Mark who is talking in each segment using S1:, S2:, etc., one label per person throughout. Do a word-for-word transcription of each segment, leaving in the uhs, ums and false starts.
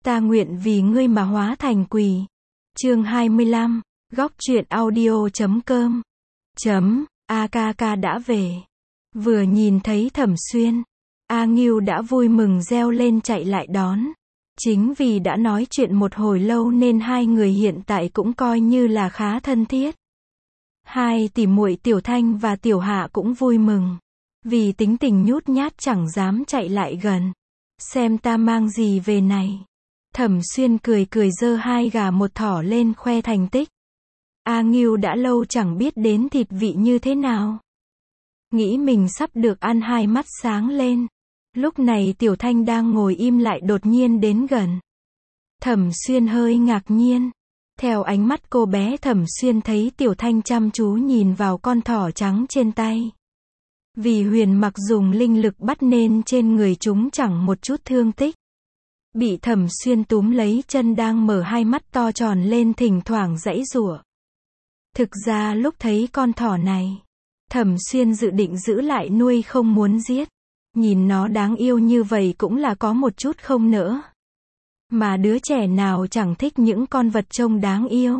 S1: Ta nguyện vì ngươi mà hóa thành quỷ. Chương hai mươi lăm, góc truyện audio.com. Chấm, a ca ca đã về. Vừa nhìn thấy Thẩm Xuyên, A Ngưu đã vui mừng reo lên chạy lại đón. Chính vì đã nói chuyện một hồi lâu nên hai người hiện tại cũng coi như là khá thân thiết. Hai tỷ muội Tiểu Thanh và Tiểu Hạ cũng vui mừng. Vì tính tình nhút nhát chẳng dám chạy lại gần. Xem ta mang gì về này. Thẩm Xuyên cười cười giơ hai gà một thỏ lên khoe thành tích. A Ngưu đã lâu chẳng biết đến thịt vị như thế nào. Nghĩ mình sắp được ăn, hai mắt sáng lên. Lúc này Tiểu Thanh đang ngồi im lại đột nhiên đến gần. Thẩm Xuyên hơi ngạc nhiên. Theo ánh mắt cô bé, Thẩm Xuyên thấy Tiểu Thanh chăm chú nhìn vào con thỏ trắng trên tay. Vì Huyền Mặc dùng linh lực bắt nên trên người chúng chẳng một chút thương tích. Bị Thẩm Xuyên túm lấy chân đang mở hai mắt to tròn lên thỉnh thoảng giãy giụa. Thực ra lúc thấy con thỏ này, Thẩm Xuyên dự định giữ lại nuôi không muốn giết. Nhìn nó đáng yêu như vậy cũng là có một chút không nỡ. Mà đứa trẻ nào chẳng thích những con vật trông đáng yêu.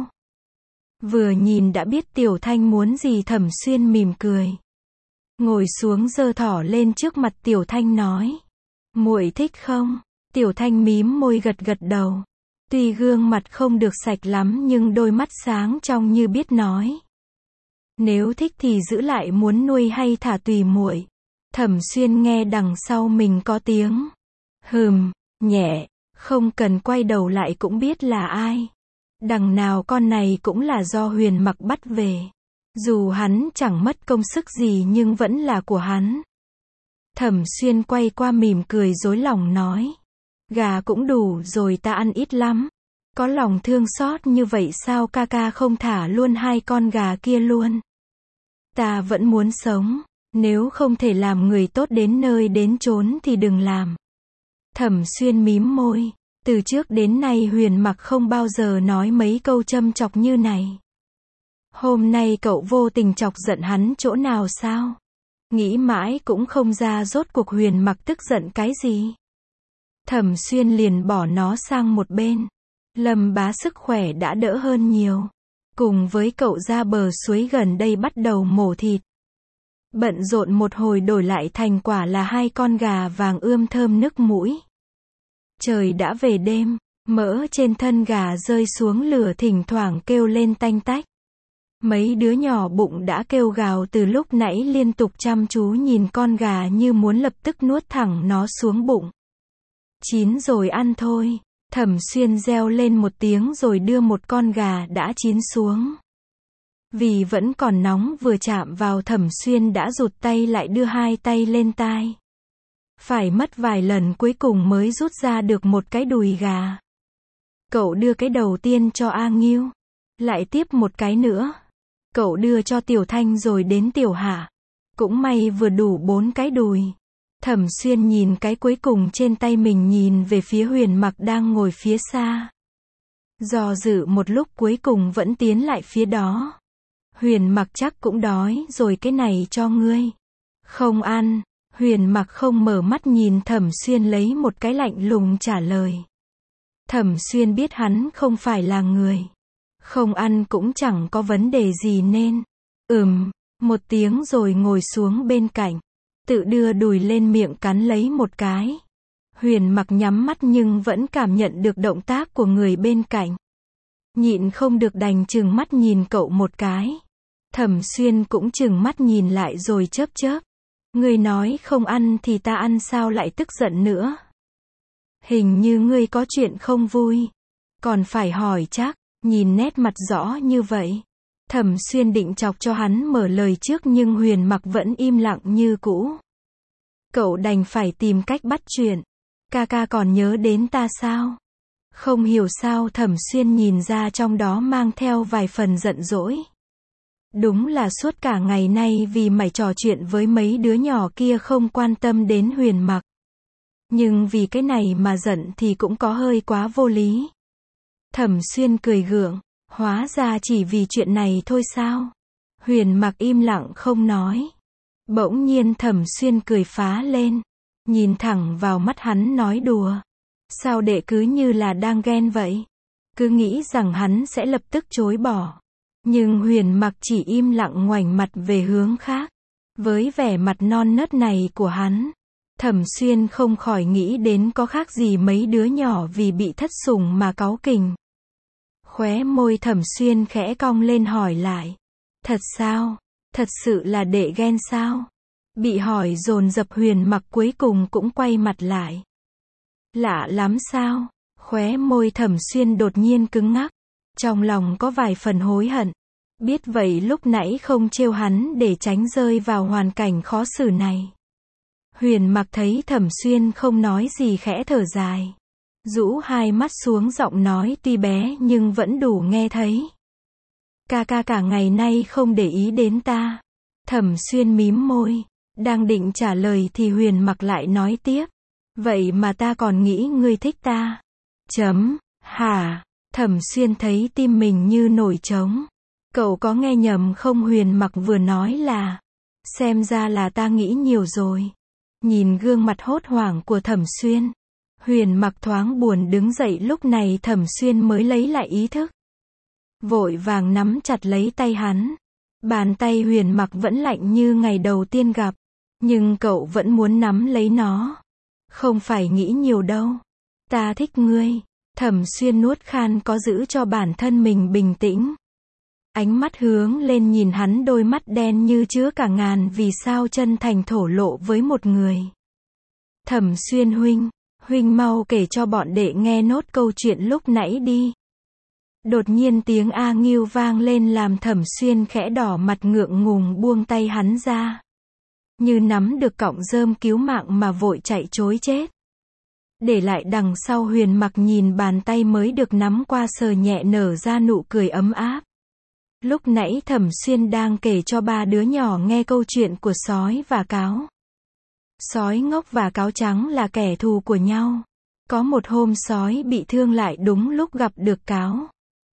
S1: Vừa nhìn đã biết Tiểu Thanh muốn gì, Thẩm Xuyên mỉm cười. Ngồi xuống giơ thỏ lên trước mặt Tiểu Thanh nói. Muội thích không? Tiểu Thanh mím môi gật gật đầu. Tuy gương mặt không được sạch lắm nhưng đôi mắt sáng trong như biết nói. Nếu thích thì giữ lại, muốn nuôi hay thả tùy muội. Thẩm Xuyên nghe đằng sau mình có tiếng hừm nhẹ, không cần quay đầu lại cũng biết là ai. Đằng nào con này cũng là do Huyền Mặc bắt về. Dù hắn chẳng mất công sức gì nhưng vẫn là của hắn. Thẩm Xuyên quay qua mỉm cười dối lòng nói. Gà cũng đủ rồi, ta ăn ít lắm. Có lòng thương xót như vậy sao ca ca không thả luôn hai con gà kia luôn? Ta vẫn muốn sống. Nếu không thể làm người tốt đến nơi đến chốn thì đừng làm. Thẩm Xuyên mím môi. Từ trước đến nay Huyền Mặc không bao giờ nói mấy câu châm chọc như này. Hôm nay cậu vô tình chọc giận hắn chỗ nào sao? Nghĩ mãi cũng không ra rốt cuộc Huyền Mặc tức giận cái gì. Thẩm Xuyên liền bỏ nó sang một bên. Lâm Bá sức khỏe đã đỡ hơn nhiều. Cùng với cậu ra bờ suối gần đây bắt đầu mổ thịt. Bận rộn một hồi đổi lại thành quả là hai con gà vàng ươm thơm nức mũi. Trời đã về đêm, mỡ trên thân gà rơi xuống lửa thỉnh thoảng kêu lên tanh tách. Mấy đứa nhỏ bụng đã kêu gào từ lúc nãy liên tục chăm chú nhìn con gà như muốn lập tức nuốt thẳng nó xuống bụng. Chín rồi ăn thôi. Thẩm Xuyên reo lên một tiếng rồi đưa một con gà đã chín xuống. Vì vẫn còn nóng vừa chạm vào Thẩm Xuyên đã rụt tay lại đưa hai tay lên tai. Phải mất vài lần cuối cùng mới rút ra được một cái đùi gà. Cậu đưa cái đầu tiên cho A Ngưu. Lại tiếp một cái nữa. Cậu đưa cho Tiểu Thanh rồi đến Tiểu Hạ. Cũng may vừa đủ bốn cái đùi. Thẩm Xuyên nhìn cái cuối cùng trên tay mình, nhìn về phía Huyền Mặc đang ngồi phía xa. Do dự một lúc cuối cùng vẫn tiến lại phía đó. Huyền Mặc chắc cũng đói rồi, cái này cho ngươi. Không ăn. Huyền Mặc không mở mắt nhìn Thẩm Xuyên lấy một cái lạnh lùng trả lời. Thẩm Xuyên biết hắn không phải là người. Không ăn cũng chẳng có vấn đề gì nên. Ừm, một tiếng rồi ngồi xuống bên cạnh. Tự đưa đùi lên miệng cắn lấy một cái. Huyền Mặc nhắm mắt nhưng vẫn cảm nhận được động tác của người bên cạnh. Nhịn không được đành chừng mắt nhìn cậu một cái. Thẩm Xuyên cũng chừng mắt nhìn lại rồi chớp chớp. Ngươi nói không ăn thì ta ăn, sao lại tức giận nữa? Hình như ngươi có chuyện không vui. Còn phải hỏi chắc, nhìn nét mặt rõ như vậy. Thẩm Xuyên định chọc cho hắn mở lời trước nhưng Huyền Mặc vẫn im lặng như cũ. Cậu đành phải tìm cách bắt chuyện. Ca ca còn nhớ đến ta sao? Không hiểu sao Thẩm Xuyên nhìn ra trong đó mang theo vài phần giận dỗi. Đúng là suốt cả ngày nay vì mày trò chuyện với mấy đứa nhỏ kia không quan tâm đến Huyền Mặc. Nhưng vì cái này mà giận thì cũng có hơi quá vô lý. Thẩm Xuyên cười gượng. Hóa ra chỉ vì chuyện này thôi sao? Huyền Mặc im lặng không nói. Bỗng nhiên Thẩm Xuyên cười phá lên. Nhìn thẳng vào mắt hắn nói đùa. Sao đệ cứ như là đang ghen vậy? Cứ nghĩ rằng hắn sẽ lập tức chối bỏ. Nhưng Huyền Mặc chỉ im lặng ngoảnh mặt về hướng khác. Với vẻ mặt non nớt này của hắn, Thẩm Xuyên không khỏi nghĩ đến có khác gì mấy đứa nhỏ vì bị thất sủng mà cáu kỉnh. Khóe môi Thẩm Xuyên khẽ cong lên hỏi lại. Thật sao? Thật sự là đệ ghen sao? Bị hỏi dồn dập Huyền Mặc cuối cùng cũng quay mặt lại. Lạ lắm sao? Khóe môi Thẩm Xuyên đột nhiên cứng ngắc. Trong lòng có vài phần hối hận. Biết vậy lúc nãy không trêu hắn để tránh rơi vào hoàn cảnh khó xử này. Huyền Mặc thấy Thẩm Xuyên không nói gì khẽ thở dài. Rũ hai mắt xuống giọng nói tuy bé nhưng vẫn đủ nghe thấy. Ca ca cả ngày nay không để ý đến ta. Thẩm Xuyên mím môi. Đang định trả lời thì Huyền Mặc lại nói tiếp. Vậy mà ta còn nghĩ ngươi thích ta. Chấm. Hả? Thẩm Xuyên thấy tim mình như nổi trống. Cậu có nghe nhầm không? Huyền Mặc vừa nói là. Xem ra là ta nghĩ nhiều rồi. Nhìn gương mặt hốt hoảng của Thẩm Xuyên. Huyền Mặc thoáng buồn đứng dậy, lúc này Thẩm Xuyên mới lấy lại ý thức. Vội vàng nắm chặt lấy tay hắn. Bàn tay Huyền Mặc vẫn lạnh như ngày đầu tiên gặp. Nhưng cậu vẫn muốn nắm lấy nó. Không phải nghĩ nhiều đâu. Ta thích ngươi. Thẩm Xuyên nuốt khan có giữ cho bản thân mình bình tĩnh. Ánh mắt hướng lên nhìn hắn, đôi mắt đen như chứa cả ngàn vì sao chân thành thổ lộ với một người. Thẩm Xuyên huynh, huynh mau kể cho bọn đệ nghe nốt câu chuyện lúc nãy đi. Đột nhiên tiếng A Ngưu vang lên làm Thẩm Xuyên khẽ đỏ mặt, ngượng ngùng buông tay hắn ra. Như nắm được cọng rơm cứu mạng mà vội chạy trối chết. Để lại đằng sau Huyền Mặc nhìn bàn tay mới được nắm qua sờ nhẹ, nở ra nụ cười ấm áp. Lúc nãy Thẩm Xuyên đang kể cho ba đứa nhỏ nghe câu chuyện của sói và cáo. Sói ngốc và cáo trắng là kẻ thù của nhau. Có một hôm sói bị thương lại đúng lúc gặp được cáo.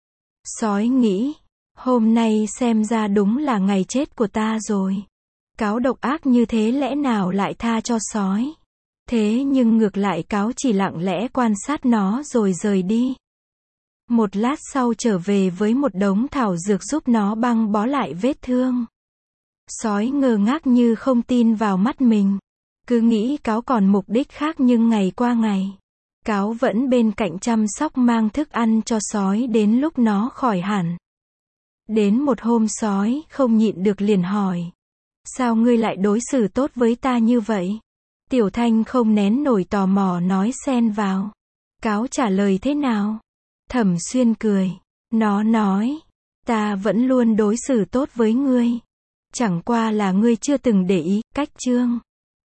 S1: Sói nghĩ, hôm nay xem ra đúng là ngày chết của ta rồi. Cáo độc ác như thế lẽ nào lại tha cho sói. Thế nhưng ngược lại cáo chỉ lặng lẽ quan sát nó rồi rời đi. Một lát sau trở về với một đống thảo dược giúp nó băng bó lại vết thương. Sói ngơ ngác như không tin vào mắt mình. Cứ nghĩ cáo còn mục đích khác, nhưng ngày qua ngày, cáo vẫn bên cạnh chăm sóc mang thức ăn cho sói đến lúc nó khỏi hẳn. Đến một hôm sói không nhịn được liền hỏi. Sao ngươi lại đối xử tốt với ta như vậy? Tiểu Thanh không nén nổi tò mò nói xen vào. Cáo trả lời thế nào? Thẩm Xuyên cười. Nó nói. Ta vẫn luôn đối xử tốt với ngươi. Chẳng qua là ngươi chưa từng để ý. Cách chương